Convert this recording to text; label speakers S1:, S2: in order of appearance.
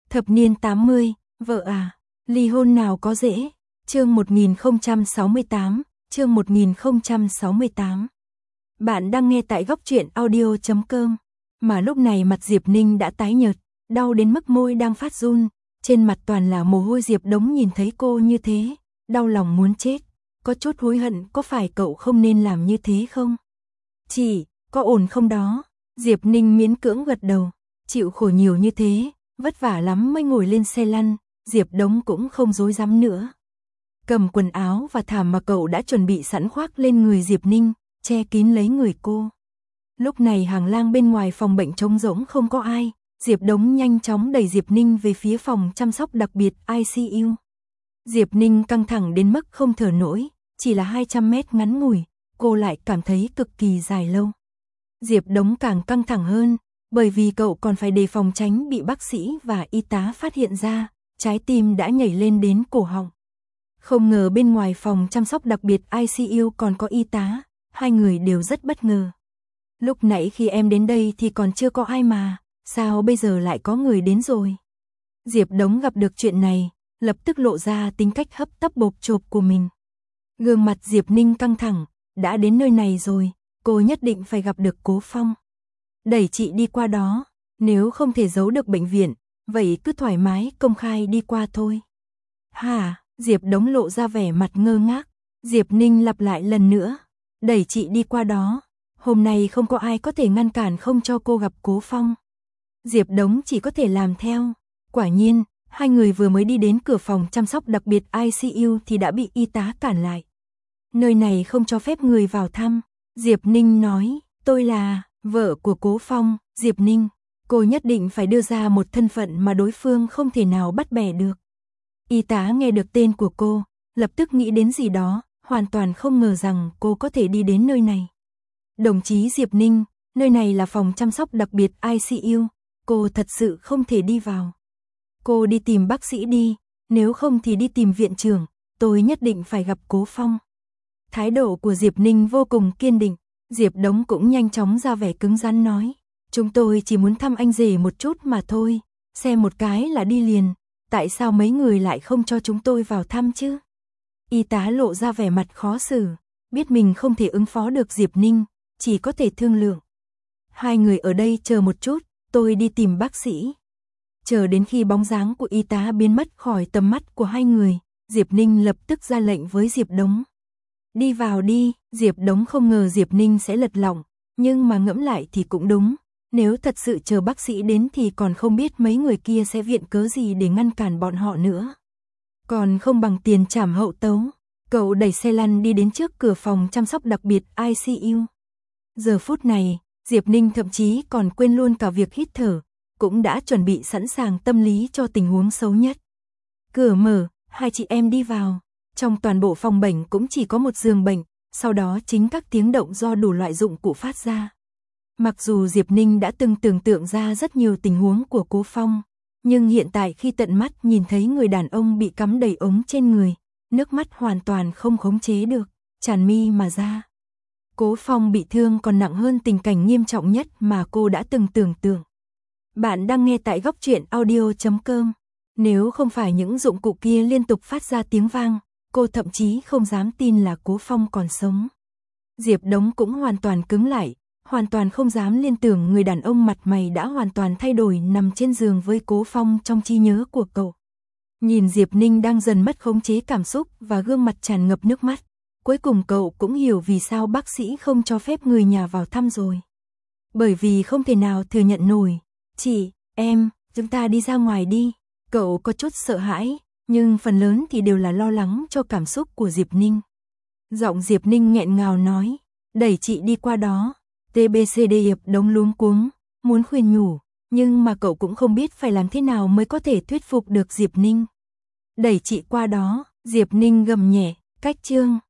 S1: Thập niên 80, vợ à, ly hôn nào có dễ. Chương 1068, chương 1068. Bạn đang nghe tại góc truyện audio.com. Mà lúc này mặt Diệp Ninh đã tái nhợt, đau đến mức môi đang phát run, trên mặt toàn là mồ hôi. Diệp Đống nhìn thấy cô như thế, đau lòng muốn chết, có chút hối hận. Có phải cậu không nên làm như thế không? Chị, có ổn không đó? Diệp Ninh miễn cưỡng gật đầu, chịu khổ nhiều như thế, vất vả lắm mới ngồi lên xe lăn. Diệp Đống cũng không dối dám nữa, cầm quần áo và thảm mà cậu đã chuẩn bị sẵn khoác lên người Diệp Ninh, che kín lấy người cô. Lúc này hành lang bên ngoài phòng bệnh trống rỗng không có ai, Diệp Đống nhanh chóng đẩy Diệp Ninh về phía phòng chăm sóc đặc biệt ICU. Diệp Ninh căng thẳng đến mức không thở nổi, chỉ là 200 mét ngắn ngủi, cô lại cảm thấy cực kỳ dài lâu. Diệp Đống càng căng thẳng hơn, bởi vì cậu còn phải đề phòng tránh bị bác sĩ và y tá phát hiện ra, trái tim đã nhảy lên đến cổ họng. Không ngờ bên ngoài phòng chăm sóc đặc biệt ICU còn có y tá, hai người đều rất bất ngờ. Lúc nãy khi em đến đây thì còn chưa có ai mà, sao bây giờ lại có người đến rồi? Diệp Đống gặp được chuyện này, lập tức lộ ra tính cách hấp tấp bộp chộp của mình. Gương mặt Diệp Ninh căng thẳng, đã đến nơi này rồi, cô nhất định phải gặp được Cố Phong. Đẩy chị đi qua đó, nếu không thể giấu được bệnh viện, vậy cứ thoải mái công khai đi qua thôi. Hả? Diệp Đống lộ ra vẻ mặt ngơ ngác. Diệp Ninh lặp lại lần nữa, đẩy chị đi qua đó. Hôm nay không có ai có thể ngăn cản không cho cô gặp Cố Phong. Diệp Đống chỉ có thể làm theo. Quả nhiên, hai người vừa mới đi đến cửa phòng chăm sóc đặc biệt ICU thì đã bị y tá cản lại. Nơi này không cho phép người vào thăm. Diệp Ninh nói, tôi là vợ của Cố Phong. Diệp Ninh, cô nhất định phải đưa ra một thân phận mà đối phương không thể nào bắt bẻ được. Y tá nghe được tên của cô, lập tức nghĩ đến gì đó, hoàn toàn không ngờ rằng cô có thể đi đến nơi này. Đồng chí Diệp Ninh, nơi này là phòng chăm sóc đặc biệt ICU, cô thật sự không thể đi vào. Cô đi tìm bác sĩ đi, nếu không thì đi tìm viện trưởng, tôi nhất định phải gặp Cố Phong. Thái độ của Diệp Ninh vô cùng kiên định, Diệp Đống cũng nhanh chóng ra vẻ cứng rắn nói, chúng tôi chỉ muốn thăm anh rể một chút mà thôi, xem một cái là đi liền, tại sao mấy người lại không cho chúng tôi vào thăm chứ? Y tá lộ ra vẻ mặt khó xử, biết mình không thể ứng phó được Diệp Ninh, chỉ có thể thương lượng. Hai người ở đây chờ một chút, tôi đi tìm bác sĩ. Chờ đến khi bóng dáng của y tá biến mất khỏi tầm mắt của hai người, Diệp Ninh lập tức ra lệnh với Diệp Đống. Đi vào đi. Diệp Đống không ngờ Diệp Ninh sẽ lật lọng, nhưng mà ngẫm lại thì cũng đúng. Nếu thật sự chờ bác sĩ đến thì còn không biết mấy người kia sẽ viện cớ gì để ngăn cản bọn họ nữa. Còn không bằng tiền trảm hậu tấu. Cậu đẩy xe lăn đi đến trước cửa phòng chăm sóc đặc biệt ICU. Giờ phút này, Diệp Ninh thậm chí còn quên luôn cả việc hít thở, cũng đã chuẩn bị sẵn sàng tâm lý cho tình huống xấu nhất. Cửa mở, hai chị em đi vào. Trong toàn bộ phòng bệnh cũng chỉ có một giường bệnh, sau đó chính các tiếng động do đủ loại dụng cụ phát ra. Mặc dù Diệp Ninh đã từng tưởng tượng ra rất nhiều tình huống của Cố Phong, nhưng hiện tại khi tận mắt nhìn thấy người đàn ông bị cắm đầy ống trên người, nước mắt hoàn toàn không khống chế được, tràn mi mà ra. Cố Phong bị thương còn nặng hơn tình cảnh nghiêm trọng nhất mà cô đã từng tưởng tượng. Bạn đang nghe tại góc truyện audio.com. Nếu không phải những dụng cụ kia liên tục phát ra tiếng vang, cô thậm chí không dám tin là Cố Phong còn sống. Diệp Đống cũng hoàn toàn cứng lại, hoàn toàn không dám liên tưởng người đàn ông mặt mày đã hoàn toàn thay đổi nằm trên giường với Cố Phong trong trí nhớ của cậu. Nhìn Diệp Ninh đang dần mất khống chế cảm xúc và gương mặt tràn ngập nước mắt, cuối cùng cậu cũng hiểu vì sao bác sĩ không cho phép người nhà vào thăm rồi. Bởi vì không thể nào thừa nhận nổi. Chị, em, chúng ta đi ra ngoài đi. Cậu có chút sợ hãi, nhưng phần lớn thì đều là lo lắng cho cảm xúc của Diệp Ninh. Giọng Diệp Ninh nghẹn ngào nói, đẩy chị đi qua đó. TBCD Diệp Đống luống cuống, muốn khuyên nhủ, nhưng mà cậu cũng không biết phải làm thế nào mới có thể thuyết phục được Diệp Ninh. Đẩy chị qua đó. Diệp Ninh gầm nhẹ, cách chương.